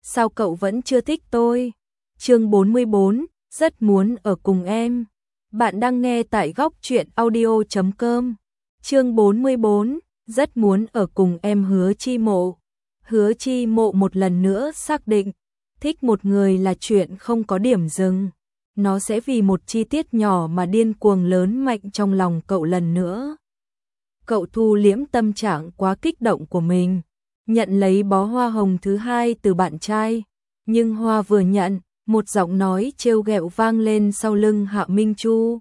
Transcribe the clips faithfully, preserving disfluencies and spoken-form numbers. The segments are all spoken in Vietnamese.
sao cậu vẫn chưa thích tôi? Chương bốn mươi bốn, rất muốn ở cùng em. Bạn đang nghe tại góc truyện audio chấm com. Chương bốn mươi bốn, rất muốn ở cùng em. Hứa Chi Mộ. Hứa Chi Mộ một lần nữa xác định, thích một người là chuyện không có điểm dừng. Nó sẽ vì một chi tiết nhỏ mà điên cuồng lớn mạnh trong lòng cậu lần nữa. Cậu thu liễm tâm trạng quá kích động của mình, nhận lấy bó hoa hồng thứ hai từ bạn trai. Nhưng hoa vừa nhận, một giọng nói trêu ghẹo vang lên sau lưng Hạ Minh Chu.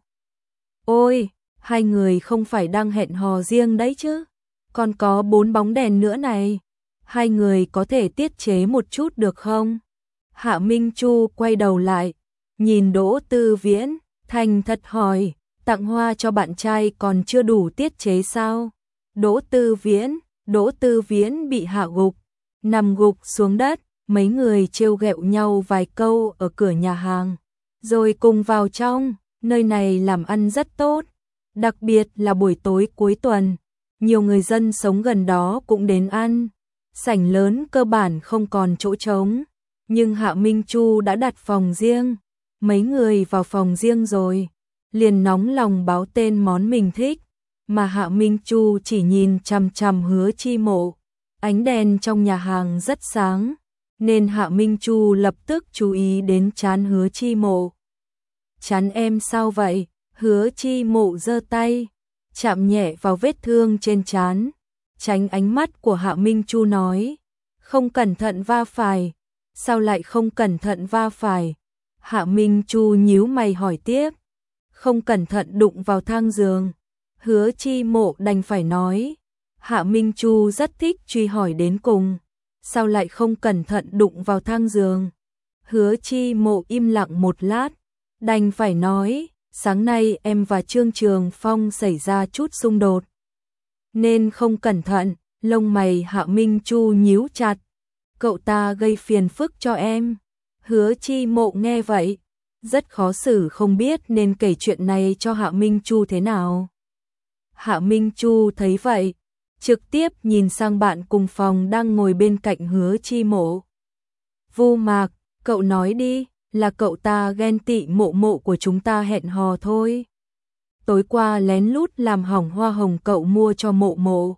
Ôi, hai người không phải đang hẹn hò riêng đấy chứ? Còn có bốn bóng đèn nữa này. Hai người có thể tiết chế một chút được không? Hạ Minh Chu quay đầu lại, nhìn Đỗ Tư Viễn, thành thật hỏi, tặng hoa cho bạn trai còn chưa đủ tiết chế sao? Đỗ Tư Viễn, Đỗ Tư Viễn bị hạ gục, nằm gục xuống đất, mấy người trêu ghẹo nhau vài câu ở cửa nhà hàng, rồi cùng vào trong. Nơi này làm ăn rất tốt, đặc biệt là buổi tối cuối tuần, nhiều người dân sống gần đó cũng đến ăn. Sảnh lớn cơ bản không còn chỗ trống, nhưng Hạ Minh Chu đã đặt phòng riêng. Mấy người vào phòng riêng rồi, liền nóng lòng báo tên món mình thích, mà Hạ Minh Chu chỉ nhìn chằm chằm Hứa Chi Mộ. Ánh đèn trong nhà hàng rất sáng, nên Hạ Minh Chu lập tức chú ý đến trán Hứa Chi Mộ. Trán em sao vậy? Hứa Chi Mộ giơ tay, chạm nhẹ vào vết thương trên trán, tránh ánh mắt của Hạ Minh Chu nói, không cẩn thận va phải. Sao lại không cẩn thận va phải? Hạ Minh Chu nhíu mày hỏi tiếp. Không cẩn thận đụng vào thang giường. Hứa Chi Mộ đành phải nói. Hạ Minh Chu rất thích truy hỏi đến cùng. Sao lại không cẩn thận đụng vào thang giường? Hứa Chi Mộ im lặng một lát, đành phải nói, sáng nay em và Trương Trường Phong xảy ra chút xung đột, nên không cẩn thận. Lông mày Hạ Minh Chu nhíu chặt. Cậu ta gây phiền phức cho em. Hứa Chi Mộ nghe vậy, rất khó xử không biết nên kể chuyện này cho Hạ Minh Chu thế nào. Hạ Minh Chu thấy vậy, trực tiếp nhìn sang bạn cùng phòng đang ngồi bên cạnh Hứa Chi Mộ. Vu Mạc, cậu nói đi, là cậu ta ghen tị Mộ Mộ của chúng ta hẹn hò thôi. Tối qua lén lút làm hỏng hoa hồng cậu mua cho Mộ Mộ.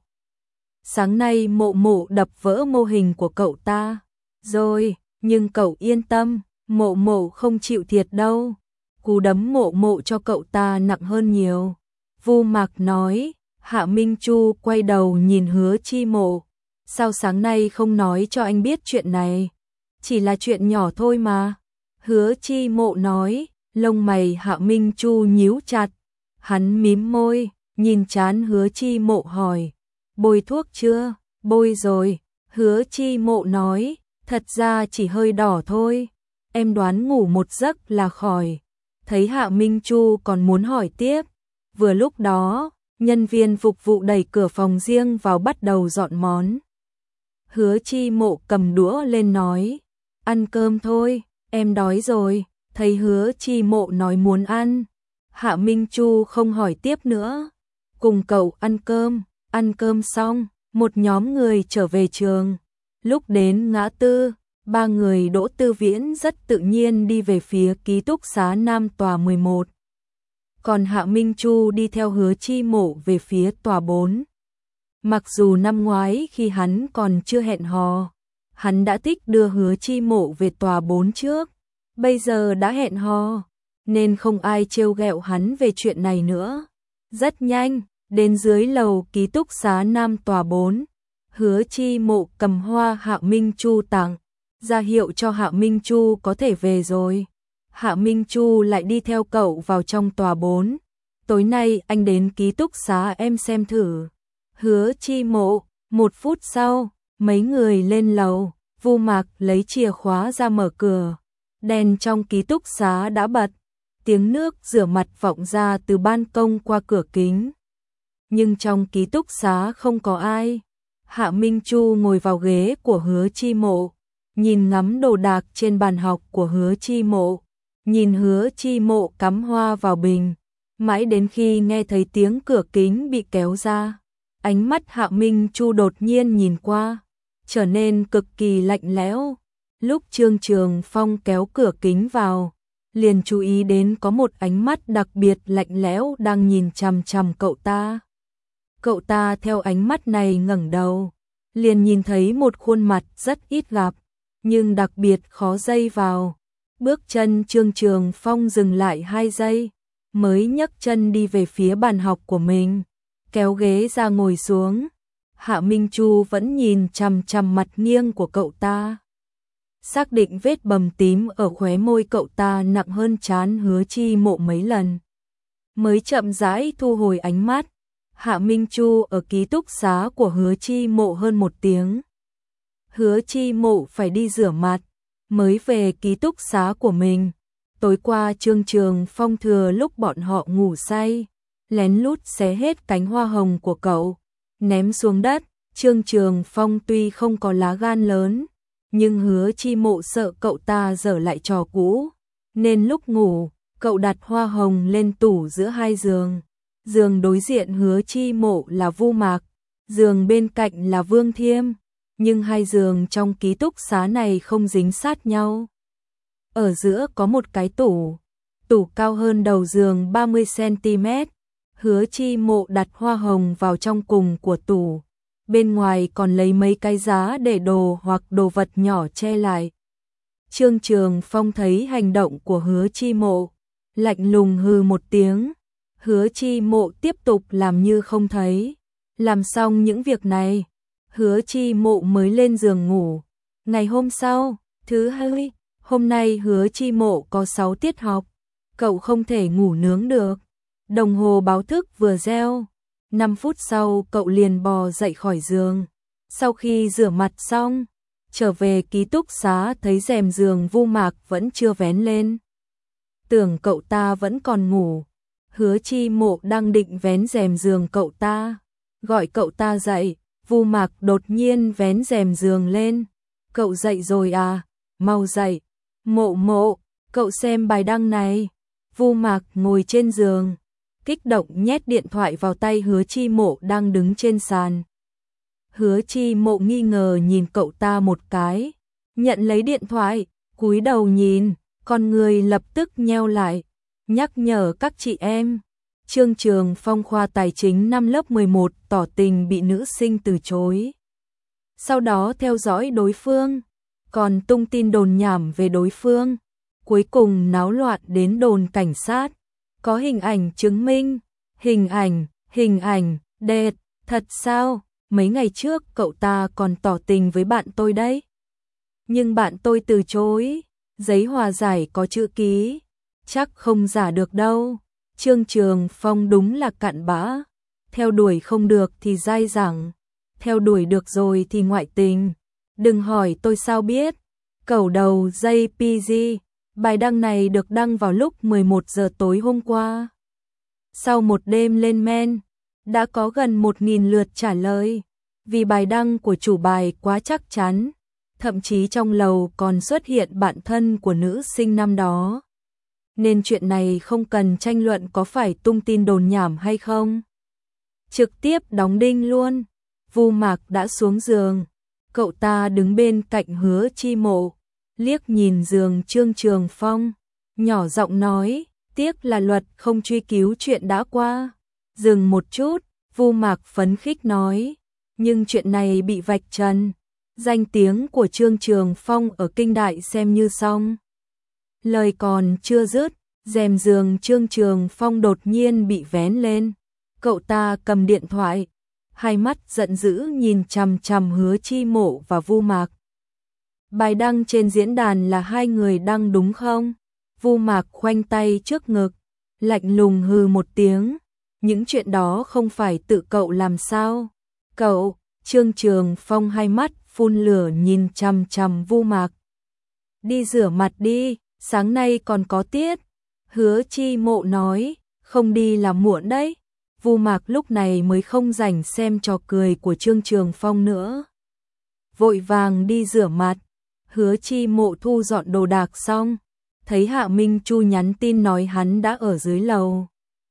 Sáng nay Mộ Mộ đập vỡ mô hình của cậu ta. Rồi, nhưng cậu yên tâm, Mộ Mộ không chịu thiệt đâu. Cú đấm Mộ Mộ cho cậu ta nặng hơn nhiều. Vu Mạc nói. Hạ Minh Chu quay đầu nhìn Hứa Chi Mộ. Sao sáng nay không nói cho anh biết chuyện này? Chỉ là chuyện nhỏ thôi mà. Hứa Chi Mộ nói. Lông mày Hạ Minh Chu nhíu chặt. Hắn mím môi, nhìn trán Hứa Chi Mộ hỏi. Bôi thuốc chưa? Bôi rồi. Hứa Chi Mộ nói. Thật ra chỉ hơi đỏ thôi. Em đoán ngủ một giấc là khỏi. Thấy Hạ Minh Chu còn muốn hỏi tiếp. Vừa lúc đó, nhân viên phục vụ đẩy cửa phòng riêng vào bắt đầu dọn món. Hứa Chi Mộ cầm đũa lên nói. Ăn cơm thôi, em đói rồi. Thấy Hứa Chi Mộ nói muốn ăn, Hạ Minh Chu không hỏi tiếp nữa. Cùng cậu ăn cơm. Ăn cơm xong, một nhóm người trở về trường. Lúc đến ngã tư, ba người Đỗ Tư Viễn rất tự nhiên đi về phía ký túc xá Nam tòa mười một. Còn Hạ Minh Chu đi theo Hứa Chi Mộ về phía tòa bốn. Mặc dù năm ngoái khi hắn còn chưa hẹn hò, hắn đã thích đưa Hứa Chi Mộ về tòa bốn trước. Bây giờ đã hẹn hò, nên không ai trêu ghẹo hắn về chuyện này nữa. Rất nhanh, đến dưới lầu ký túc xá Nam tòa bốn, Hứa Chi Mộ cầm hoa Hạ Minh Chu tặng, ra hiệu cho Hạ Minh Chu có thể về rồi. Hạ Minh Chu lại đi theo cậu vào trong tòa bốn. Tối nay anh đến ký túc xá em xem thử. Hứa Chi Mộ. Một phút sau, mấy người lên lầu. Vu Mạc lấy chìa khóa ra mở cửa. Đèn trong ký túc xá đã bật. Tiếng nước rửa mặt vọng ra từ ban công qua cửa kính. Nhưng trong ký túc xá không có ai. Hạ Minh Chu ngồi vào ghế của Hứa Chi Mộ, nhìn ngắm đồ đạc trên bàn học của Hứa Chi Mộ, nhìn Hứa Chi Mộ cắm hoa vào bình, mãi đến khi nghe thấy tiếng cửa kính bị kéo ra, ánh mắt Hạ Minh Chu đột nhiên nhìn qua, trở nên cực kỳ lạnh lẽo. Lúc Trương Trường Phong kéo cửa kính vào, liền chú ý đến có một ánh mắt đặc biệt lạnh lẽo đang nhìn chằm chằm cậu ta. Cậu ta theo ánh mắt này ngẩng đầu, liền nhìn thấy một khuôn mặt rất ít gặp, nhưng đặc biệt khó dây vào. Bước chân Trương Trường Phong dừng lại hai giây, mới nhấc chân đi về phía bàn học của mình, kéo ghế ra ngồi xuống. Hạ Minh Chu vẫn nhìn chằm chằm mặt nghiêng của cậu ta. Xác định vết bầm tím ở khóe môi cậu ta nặng hơn trán Hứa Chi Mộ mấy lần, mới chậm rãi thu hồi ánh mắt. Hạ Minh Chu ở ký túc xá của Hứa Chi Mộ hơn một tiếng. Hứa Chi Mộ phải đi rửa mặt, mới về ký túc xá của mình. Tối qua Trương Trường Phong thừa lúc bọn họ ngủ say, lén lút xé hết cánh hoa hồng của cậu, ném xuống đất. Trương Trường Phong tuy không có lá gan lớn, nhưng Hứa Chi Mộ sợ cậu ta dở lại trò cũ, nên lúc ngủ, cậu đặt hoa hồng lên tủ giữa hai giường. Giường đối diện Hứa Chi Mộ là Vu Mạc, giường bên cạnh là Vương Thiêm, nhưng hai giường trong ký túc xá này không dính sát nhau. Ở giữa có một cái tủ, tủ cao hơn đầu giường ba mươi xăng-ti-mét. Hứa Chi Mộ đặt hoa hồng vào trong cùng của tủ, bên ngoài còn lấy mấy cái giá để đồ hoặc đồ vật nhỏ che lại. Trương Trường Phong thấy hành động của Hứa Chi Mộ, lạnh lùng hừ một tiếng. Hứa Chi Mộ tiếp tục làm như không thấy. Làm xong những việc này, Hứa Chi Mộ mới lên giường ngủ. Ngày hôm sau, thứ hai, hôm nay Hứa Chi Mộ có sáu tiết học, cậu không thể ngủ nướng được. Đồng hồ báo thức vừa reo, năm phút sau cậu liền bò dậy khỏi giường. Sau khi rửa mặt xong, trở về ký túc xá thấy rèm giường Vu Mạc vẫn chưa vén lên. Tưởng cậu ta vẫn còn ngủ. Hứa Chi Mộ đang định vén rèm giường cậu ta, gọi cậu ta dậy. Vu Mạc đột nhiên vén rèm giường lên. Cậu dậy rồi à? Mau dậy. Mộ Mộ, cậu xem bài đăng này. Vu Mạc ngồi trên giường, kích động nhét điện thoại vào tay Hứa Chi Mộ đang đứng trên sàn. Hứa Chi Mộ nghi ngờ nhìn cậu ta một cái, nhận lấy điện thoại, cúi đầu nhìn, con người lập tức nheo lại. Nhắc nhở các chị em, Trương Trường Phong khoa tài chính năm lớp mười một tỏ tình bị nữ sinh từ chối. Sau đó theo dõi đối phương, còn tung tin đồn nhảm về đối phương, cuối cùng náo loạn đến đồn cảnh sát. Có hình ảnh chứng minh. Hình ảnh, hình ảnh, đẹp, thật sao? Mấy ngày trước cậu ta còn tỏ tình với bạn tôi đấy. Nhưng bạn tôi từ chối. Giấy hòa giải có chữ ký, chắc không giả được đâu. Trương Trường Phong đúng là cặn bã. Theo đuổi không được thì dai dẳng, theo đuổi được rồi thì ngoại tình. Đừng hỏi tôi sao biết. Cẩu đầu jay pê giê. Bài đăng này được đăng vào lúc mười một giờ tối hôm qua. Sau một đêm lên men, đã có gần một nghìn lượt trả lời. Vì bài đăng của chủ bài quá chắc chắn, thậm chí trong lầu còn xuất hiện bạn thân của nữ sinh năm đó. Nên chuyện này không cần tranh luận có phải tung tin đồn nhảm hay không. Trực tiếp đóng đinh luôn. Vu Mạc đã xuống giường, cậu ta đứng bên cạnh Hứa Chi Mộ, liếc nhìn giường Trương Trường Phong, nhỏ giọng nói, tiếc là luật không truy cứu chuyện đã qua. Dừng một chút, Vu Mạc phấn khích nói, nhưng chuyện này bị vạch trần, danh tiếng của Trương Trường Phong ở kinh đại xem như xong. Lời còn chưa dứt, rèm giường Trương Trường Phong đột nhiên bị vén lên. Cậu ta cầm điện thoại, hai mắt giận dữ nhìn chằm chằm Hứa Chi Mộ và Vu Mạc. Bài đăng trên diễn đàn là hai người đăng đúng không? Vu Mạc khoanh tay trước ngực, lạnh lùng hừ một tiếng. Những chuyện đó không phải tự cậu làm sao? Cậu, Trương Trường Phong hai mắt phun lửa nhìn chằm chằm Vu Mạc. Đi rửa mặt đi, sáng nay còn có tiết. Hứa Chi Mộ nói, không đi là muộn đấy. Vu Mạc lúc này mới không rảnh xem trò cười của Trương Trường Phong nữa. Vội vàng đi rửa mặt. Hứa Chi Mộ thu dọn đồ đạc xong, thấy Hạ Minh Chu nhắn tin nói hắn đã ở dưới lầu.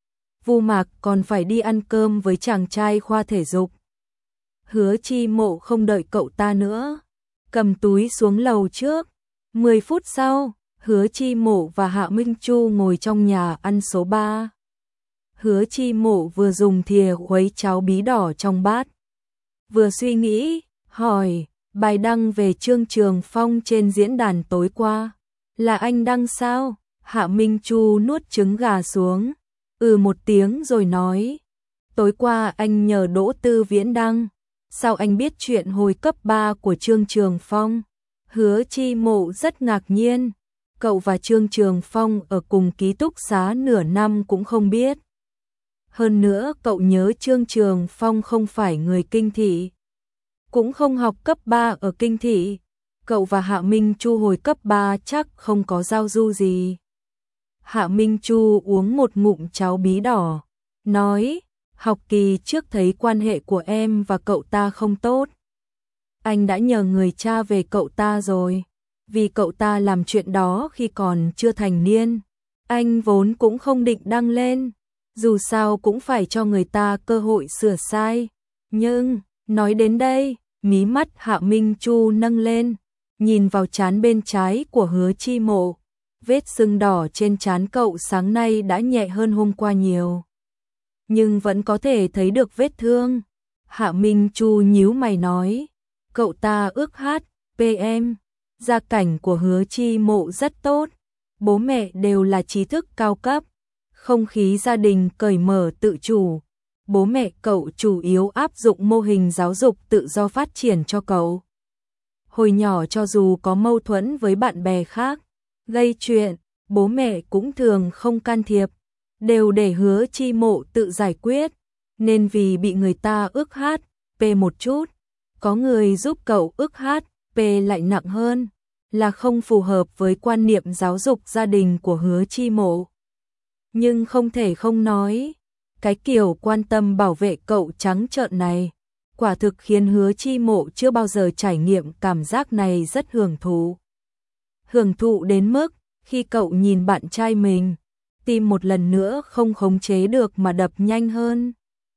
Vu Mạc còn phải đi ăn cơm với chàng trai khoa thể dục. Hứa Chi Mộ không đợi cậu ta nữa, cầm túi xuống lầu trước, mười phút sau, Hứa Chi Mộ và Hạ Minh Chu ngồi trong nhà ăn số ba. Hứa Chi Mộ vừa dùng thìa khuấy cháo bí đỏ trong bát, vừa suy nghĩ, hỏi, bài đăng về Trương Trường Phong trên diễn đàn tối qua, là anh đăng sao? Hạ Minh Chu nuốt trứng gà xuống, ừ một tiếng rồi nói, tối qua anh nhờ Đỗ Tư Viễn đăng, sao anh biết chuyện hồi cấp ba của Trương Trường Phong? Hứa Chi Mộ rất ngạc nhiên, cậu và Trương Trường Phong ở cùng ký túc xá nửa năm cũng không biết. Hơn nữa cậu nhớ Trương Trường Phong không phải người Kinh Thị, cũng không học cấp ba ở Kinh Thị, cậu và Hạ Minh Chu hồi cấp ba chắc không có giao du gì. Hạ Minh Chu uống một ngụm cháo bí đỏ, nói, học kỳ trước thấy quan hệ của em và cậu ta không tốt. Anh đã nhờ người cha về cậu ta rồi, vì cậu ta làm chuyện đó khi còn chưa thành niên. Anh vốn cũng không định đăng lên, dù sao cũng phải cho người ta cơ hội sửa sai. Nhưng, nói đến đây, mí mắt Hạ Minh Chu nâng lên, nhìn vào trán bên trái của Hứa Chi Mộ. Vết sưng đỏ trên trán cậu sáng nay đã nhẹ hơn hôm qua nhiều, nhưng vẫn có thể thấy được vết thương. Hạ Minh Chu nhíu mày nói, cậu ta ước hát pê em. Gia cảnh của Hứa Chi Mộ rất tốt, bố mẹ đều là trí thức cao cấp, không khí gia đình cởi mở tự chủ. Bố mẹ cậu chủ yếu áp dụng mô hình giáo dục tự do phát triển cho cậu. Hồi nhỏ cho dù có mâu thuẫn với bạn bè khác, gây chuyện, bố mẹ cũng thường không can thiệp, đều để Hứa Chi Mộ tự giải quyết, nên vì bị người ta ức hát pê một chút, có người giúp cậu ức hát pê lại nặng hơn, là không phù hợp với quan niệm giáo dục gia đình của Hứa Chi Mộ. Nhưng không thể không nói, cái kiểu quan tâm bảo vệ cậu trắng trợn này, quả thực khiến Hứa Chi Mộ chưa bao giờ trải nghiệm cảm giác này rất hưởng thụ. Hưởng thụ đến mức, khi cậu nhìn bạn trai mình, tim một lần nữa không khống chế được mà đập nhanh hơn.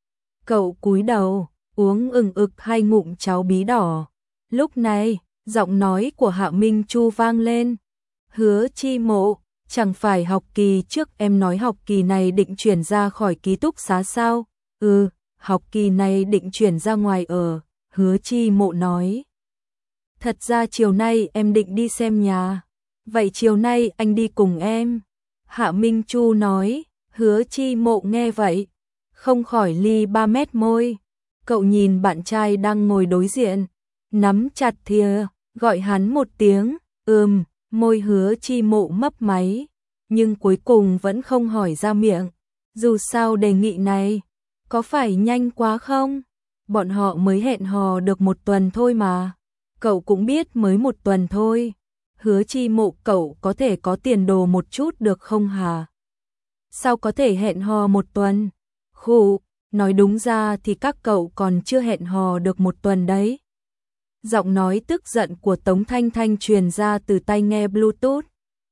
Cậu cúi đầu, uống ừng ực hai ngụm cháo bí đỏ. Lúc này, giọng nói của Hạ Minh Chu vang lên. Hứa Chi Mộ, chẳng phải học kỳ trước em nói học kỳ này định chuyển ra khỏi ký túc xá sao? Ừ, học kỳ này định chuyển ra ngoài ở, Hứa Chi Mộ nói. Thật ra chiều nay em định đi xem nhà. Vậy chiều nay anh đi cùng em. Hạ Minh Chu nói. Hứa Chi Mộ nghe vậy, không khỏi li ba mét môi. Cậu nhìn bạn trai đang ngồi đối diện, nắm chặt thìa, gọi hắn một tiếng, ừm, môi Hứa Chi Mộ mấp máy, nhưng cuối cùng vẫn không hỏi ra miệng. Dù sao đề nghị này, có phải nhanh quá không? Bọn họ mới hẹn hò được một tuần thôi mà. Cậu cũng biết mới một tuần thôi. Hứa Chi Mộ, cậu có thể có tiền đồ một chút được không hả? Sao có thể hẹn hò một tuần? Khụ, nói đúng ra thì các cậu còn chưa hẹn hò được một tuần đấy. Giọng nói tức giận của Tống Thanh Thanh truyền ra từ tai nghe Bluetooth.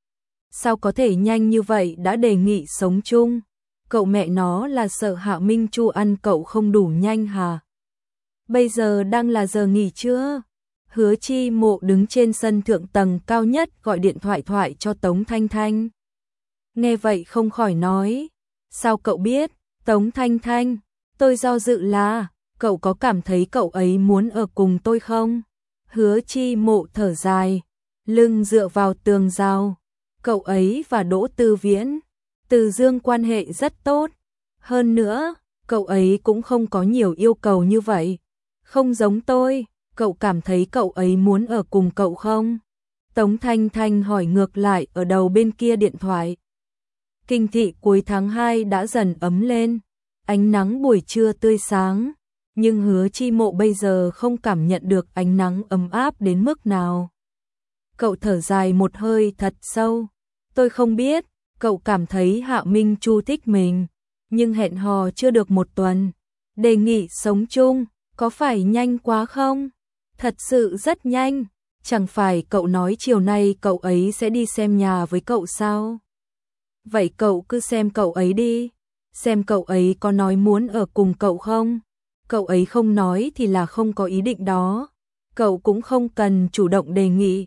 Sao có thể nhanh như vậy đã đề nghị sống chung? Cậu mẹ nó là sợ Hạ Minh Chu ăn cậu không đủ nhanh hả? Bây giờ đang là giờ nghỉ trưa. Hứa Chi Mộ đứng trên sân thượng tầng cao nhất gọi điện thoại thoại cho Tống Thanh Thanh. Nghe vậy không khỏi nói, sao cậu biết? Tống Thanh Thanh, tôi do dự là, cậu có cảm thấy cậu ấy muốn ở cùng tôi không? Hứa Chi Mộ thở dài, lưng dựa vào tường rào. Cậu ấy và Đỗ Tư Viễn, Từ Dương quan hệ rất tốt. Hơn nữa, cậu ấy cũng không có nhiều yêu cầu như vậy. Không giống tôi, cậu cảm thấy cậu ấy muốn ở cùng cậu không? Tống Thanh Thanh hỏi ngược lại ở đầu bên kia điện thoại. Kinh thị cuối tháng hai đã dần ấm lên, ánh nắng buổi trưa tươi sáng, nhưng Hứa Chi Mộ bây giờ không cảm nhận được ánh nắng ấm áp đến mức nào. Cậu thở dài một hơi thật sâu, tôi không biết, cậu cảm thấy Hạ Minh Chu thích mình, nhưng hẹn hò chưa được một tuần, đề nghị sống chung, có phải nhanh quá không? Thật sự rất nhanh, chẳng phải cậu nói chiều nay cậu ấy sẽ đi xem nhà với cậu sao? Vậy cậu cứ xem cậu ấy đi, xem cậu ấy có nói muốn ở cùng cậu không? Cậu ấy không nói thì là không có ý định đó, cậu cũng không cần chủ động đề nghị.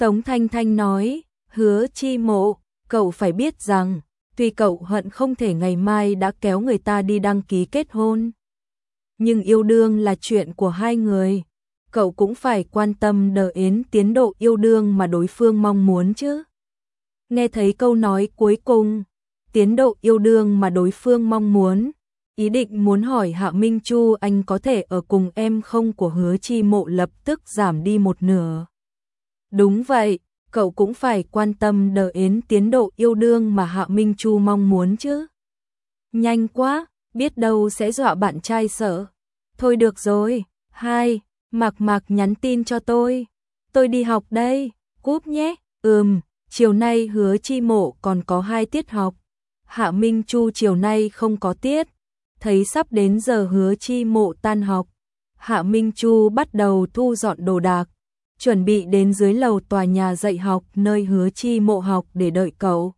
Tống Thanh Thanh nói, Hứa Chi Mộ, cậu phải biết rằng, tuy cậu hận không thể ngày mai đã kéo người ta đi đăng ký kết hôn. Nhưng yêu đương là chuyện của hai người, cậu cũng phải quan tâm đến tiến độ yêu đương mà đối phương mong muốn chứ. Nghe thấy câu nói cuối cùng, tiến độ yêu đương mà đối phương mong muốn, ý định muốn hỏi Hạ Minh Chu anh có thể ở cùng em không của Hứa Chi Mộ lập tức giảm đi một nửa. Đúng vậy, cậu cũng phải quan tâm đến tiến độ yêu đương mà Hạ Minh Chu mong muốn chứ. Nhanh quá, biết đâu sẽ dọa bạn trai sợ. Thôi được rồi, hai, Mạc Mạc nhắn tin cho tôi. Tôi đi học đây, cúp nhé. Ừm, chiều nay Hứa Chi Mộ còn có hai tiết học. Hạ Minh Chu chiều nay không có tiết. Thấy sắp đến giờ Hứa Chi Mộ tan học, Hạ Minh Chu bắt đầu thu dọn đồ đạc, chuẩn bị đến dưới lầu tòa nhà dạy học nơi Hứa Chi Mộ học để đợi cậu.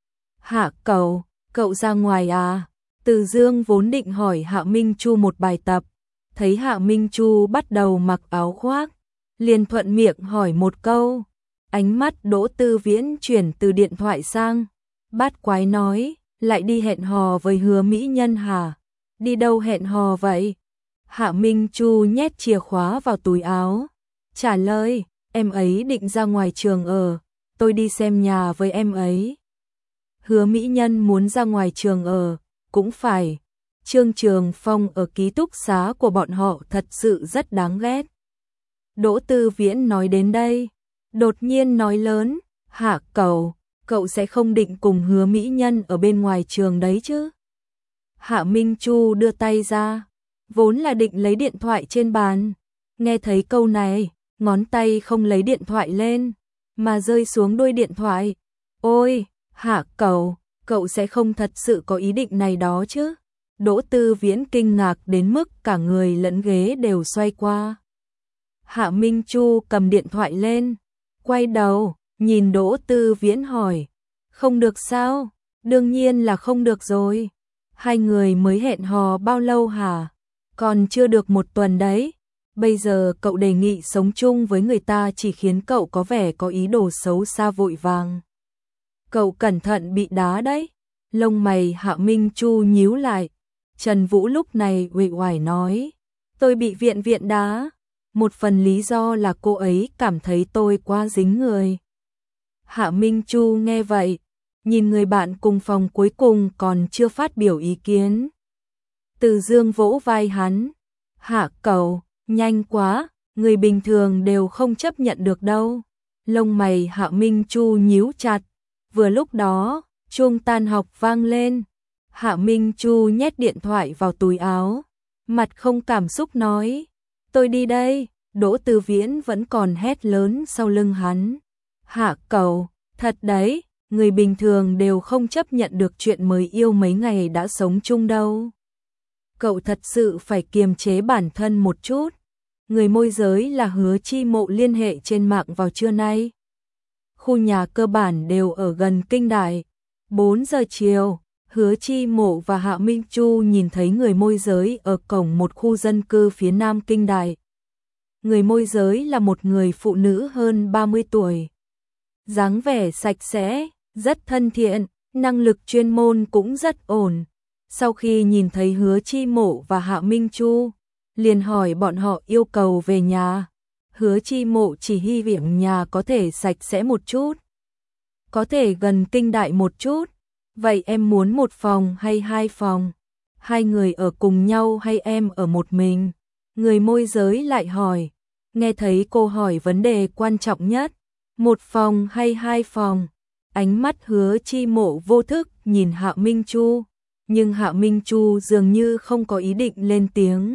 Hạ cậu, cậu ra ngoài à? Từ Dương vốn định hỏi Hạ Minh Chu một bài tập, thấy Hạ Minh Chu bắt đầu mặc áo khoác, liền thuận miệng hỏi một câu. Ánh mắt Đỗ Tư Viễn chuyển từ điện thoại sang, bát quái nói, lại đi hẹn hò với Hứa mỹ nhân hả? Đi đâu hẹn hò vậy? Hạ Minh Chu nhét chìa khóa vào túi áo, trả lời, em ấy định ra ngoài trường ở, tôi đi xem nhà với em ấy. Hứa mỹ nhân muốn ra ngoài trường ở, cũng phải. Trương Trường Phong ở ký túc xá của bọn họ thật sự rất đáng ghét. Đỗ Tư Viễn nói đến đây, đột nhiên nói lớn, Hạ cậu, cậu sẽ không định cùng Hứa mỹ nhân ở bên ngoài trường đấy chứ? Hạ Minh Chu đưa tay ra, vốn là định lấy điện thoại trên bàn, nghe thấy câu này, ngón tay không lấy điện thoại lên, mà rơi xuống đuôi điện thoại. Ôi, Hạ cậu, cậu sẽ không thật sự có ý định này đó chứ? Đỗ Tư Viễn kinh ngạc đến mức cả người lẫn ghế đều xoay qua. Hạ Minh Chu cầm điện thoại lên, quay đầu, nhìn Đỗ Tư Viễn hỏi, không được sao? Đương nhiên là không được rồi. Hai người mới hẹn hò bao lâu hả? Còn chưa được một tuần đấy. Bây giờ cậu đề nghị sống chung với người ta chỉ khiến cậu có vẻ có ý đồ xấu xa vội vàng. Cậu cẩn thận bị đá đấy. Lông mày Hạ Minh Chu nhíu lại. Trần Vũ lúc này uể oải nói, tôi bị viện viện đá. Một phần lý do là cô ấy cảm thấy tôi quá dính người. Hạ Minh Chu nghe vậy, nhìn người bạn cùng phòng cuối cùng còn chưa phát biểu ý kiến. Từ Dương vỗ vai hắn, Hạ cậu, nhanh quá, người bình thường đều không chấp nhận được đâu. Lông mày Hạ Minh Chu nhíu chặt, vừa lúc đó, chuông tan học vang lên. Hạ Minh Chu nhét điện thoại vào túi áo, mặt không cảm xúc nói, tôi đi đây. Đỗ Tư Viễn vẫn còn hét lớn sau lưng hắn, Hạ cậu, thật đấy, người bình thường đều không chấp nhận được chuyện mới yêu mấy ngày đã sống chung đâu. Cậu thật sự phải kiềm chế bản thân một chút. Người môi giới là Hứa Chi Mộ liên hệ trên mạng vào trưa nay. Khu nhà cơ bản đều ở gần kinh đài. bốn giờ chiều, Hứa Chi Mộ và Hạ Minh Chu nhìn thấy người môi giới ở cổng một khu dân cư phía nam kinh đài. Người môi giới là một người phụ nữ hơn ba mươi tuổi. Dáng vẻ sạch sẽ, rất thân thiện, năng lực chuyên môn cũng rất ổn. Sau khi nhìn thấy Hứa Chi Mộ và Hạ Minh Chu, liền hỏi bọn họ yêu cầu về nhà. Hứa Chi Mộ chỉ hy vọng nhà có thể sạch sẽ một chút, có thể gần kinh đại một chút. Vậy em muốn một phòng hay hai phòng? Hai người ở cùng nhau hay em ở một mình? Người môi giới lại hỏi. Nghe thấy cô hỏi vấn đề quan trọng nhất, một phòng hay hai phòng? Ánh mắt Hứa Chi Mộ vô thức nhìn Hạ Minh Chu, nhưng Hạ Minh Chu dường như không có ý định lên tiếng.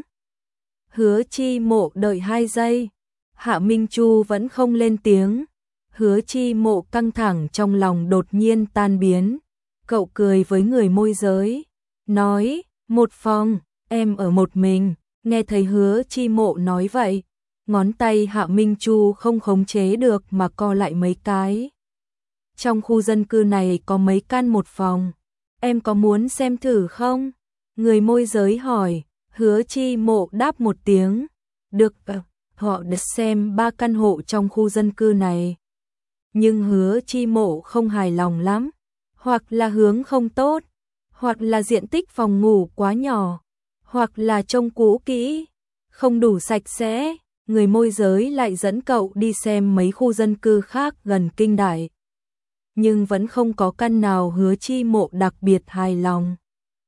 Hứa Chi Mộ đợi hai giây, Hạ Minh Chu vẫn không lên tiếng. Hứa Chi Mộ căng thẳng trong lòng đột nhiên tan biến. Cậu cười với người môi giới, nói, một phòng, em ở một mình. Nghe thấy Hứa Chi Mộ nói vậy, ngón tay Hạ Minh Chu không khống chế được mà co lại mấy cái. Trong khu dân cư này có mấy căn một phòng, em có muốn xem thử không? Người môi giới hỏi. Hứa Chi Mộ đáp một tiếng, được, họ được xem ba căn hộ trong khu dân cư này. nhưng Hứa Chi Mộ không hài lòng lắm, hoặc là hướng không tốt, hoặc là diện tích phòng ngủ quá nhỏ, hoặc là trông cũ kỹ, không đủ sạch sẽ. Người môi giới lại dẫn cậu đi xem mấy khu dân cư khác gần Kinh Đại, nhưng vẫn không có căn nào Hứa Chi Mộ đặc biệt hài lòng.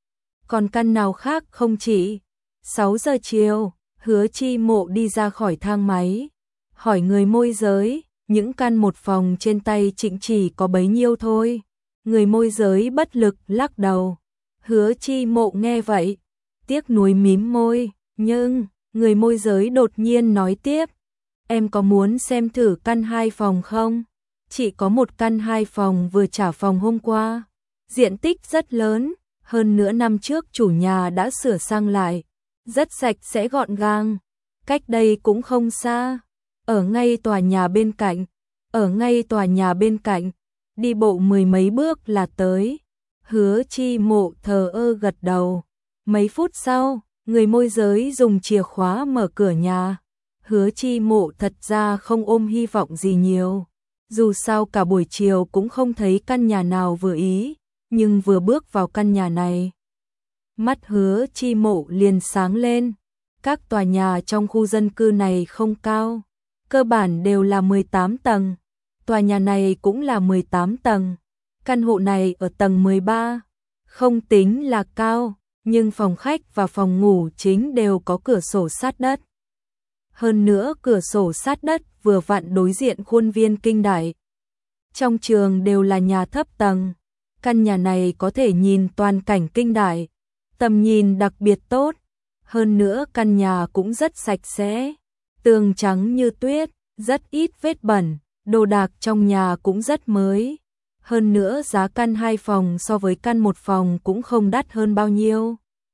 Còn căn nào khác không chỉ. sáu giờ chiều, Hứa Chi Mộ đi ra khỏi thang máy, hỏi người môi giới, những căn một phòng trên tay Trịnh chỉ có bấy nhiêu thôi. Người môi giới bất lực lắc đầu. Hứa Chi Mộ nghe vậy, tiếc nuối mím môi, nhưng người môi giới đột nhiên nói tiếp, em có muốn xem thử căn hai phòng không? Chỉ có một căn hai phòng vừa trả phòng hôm qua, diện tích rất lớn, hơn nữa năm trước chủ nhà đã sửa sang lại, rất sạch sẽ gọn gàng, cách đây cũng không xa, ở ngay tòa nhà bên cạnh, ở ngay tòa nhà bên cạnh, đi bộ mười mấy bước là tới. Hứa Chi Mộ thờ ơ gật đầu. Mấy phút sau, người môi giới dùng chìa khóa mở cửa nhà. Hứa Chi Mộ thật ra không ôm hy vọng gì nhiều. Dù sao cả buổi chiều cũng không thấy căn nhà nào vừa ý, nhưng vừa bước vào căn nhà này, mắt Hứa Chi Mộ liền sáng lên. Các tòa nhà trong khu dân cư này không cao, cơ bản đều là mười tám tầng. Tòa nhà này cũng là mười tám tầng. Căn hộ này ở tầng mười ba, không tính là cao, nhưng phòng khách và phòng ngủ chính đều có cửa sổ sát đất. Hơn nữa cửa sổ sát đất vừa vặn đối diện khuôn viên Kinh Đại. Trong trường đều là nhà thấp tầng, căn nhà này có thể nhìn toàn cảnh Kinh Đại, tầm nhìn đặc biệt tốt. Hơn nữa căn nhà cũng rất sạch sẽ, tường trắng như tuyết, rất ít vết bẩn, đồ đạc trong nhà cũng rất mới. Hơn nữa giá căn hai phòng so với căn một phòng cũng không đắt hơn bao nhiêu.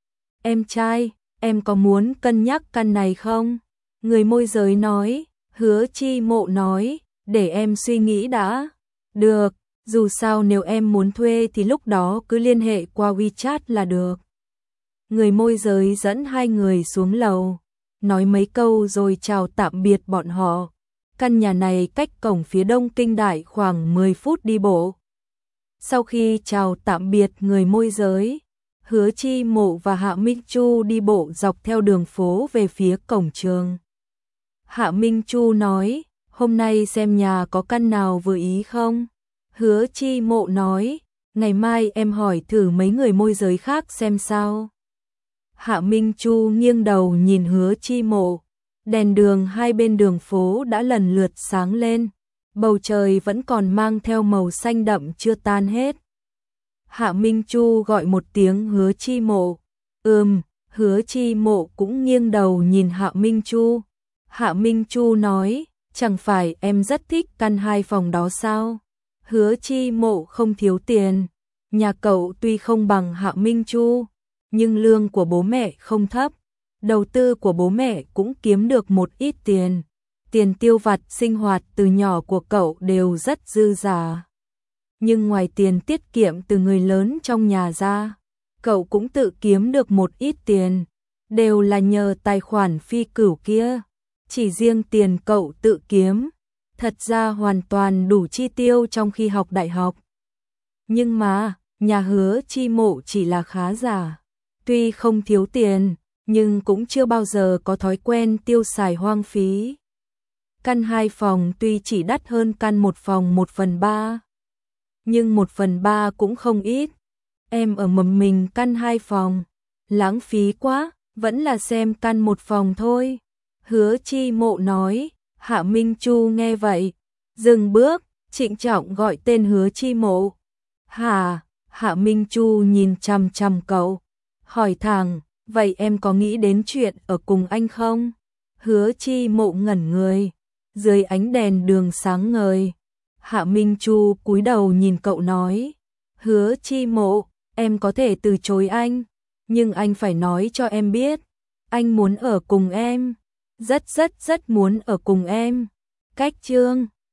Em trai, em có muốn cân nhắc căn này không? Người môi giới nói. Hứa Chi Mộ nói, để em suy nghĩ đã. Được, dù sao nếu em muốn thuê thì lúc đó cứ liên hệ qua WeChat là được. Người môi giới dẫn hai người xuống lầu, nói mấy câu rồi chào tạm biệt bọn họ. Căn nhà này cách cổng phía đông Kinh Đại khoảng mười phút đi bộ. Sau khi chào tạm biệt người môi giới, Hứa Chi Mộ và Hạ Minh Chu đi bộ dọc theo đường phố về phía cổng trường. Hạ Minh Chu nói, hôm nay xem nhà có căn nào vừa ý không? Hứa Chi Mộ nói, ngày mai em hỏi thử mấy người môi giới khác xem sao. Hạ Minh Chu nghiêng đầu nhìn Hứa Chi Mộ. Đèn đường hai bên đường phố đã lần lượt sáng lên, bầu trời vẫn còn mang theo màu xanh đậm chưa tan hết. Hạ Minh Chu gọi một tiếng Hứa Chi Mộ. Ừm, Hứa Chi Mộ cũng nghiêng đầu nhìn Hạ Minh Chu. Hạ Minh Chu nói, chẳng phải em rất thích căn hai phòng đó sao? Hứa Chi Mộ không thiếu tiền, nhà cậu tuy không bằng Hạ Minh Chu, nhưng lương của bố mẹ không thấp. Đầu tư của bố mẹ cũng kiếm được một ít tiền. Tiền tiêu vặt sinh hoạt từ nhỏ của cậu đều rất dư giả. Nhưng ngoài tiền tiết kiệm từ người lớn trong nhà ra, cậu cũng tự kiếm được một ít tiền. Đều là nhờ tài khoản phi cửu kia. Chỉ riêng tiền cậu tự kiếm, thật ra hoàn toàn đủ chi tiêu trong khi học đại học. Nhưng mà, nhà Hứa Chi Mộ chỉ là khá giả. Tuy không thiếu tiền, nhưng cũng chưa bao giờ có thói quen tiêu xài hoang phí. Căn hai phòng tuy chỉ đắt hơn căn một phòng một phần ba, nhưng một phần ba cũng không ít. Em ở mầm mình căn hai phòng, lãng phí quá, vẫn là xem căn một phòng thôi. Hứa Chi Mộ nói. Hạ Minh Chu nghe vậy, dừng bước, trịnh trọng gọi tên Hứa Chi Mộ. Hả? Hạ Minh Chu nhìn chằm chằm cậu, hỏi thẳng, vậy em có nghĩ đến chuyện ở cùng anh không? Hứa Chi Mộ ngẩn người, dưới ánh đèn đường sáng ngời. Hạ Minh Chu cúi đầu nhìn cậu nói, Hứa Chi Mộ, em có thể từ chối anh, nhưng anh phải nói cho em biết, anh muốn ở cùng em, rất rất rất muốn ở cùng em. Cách chương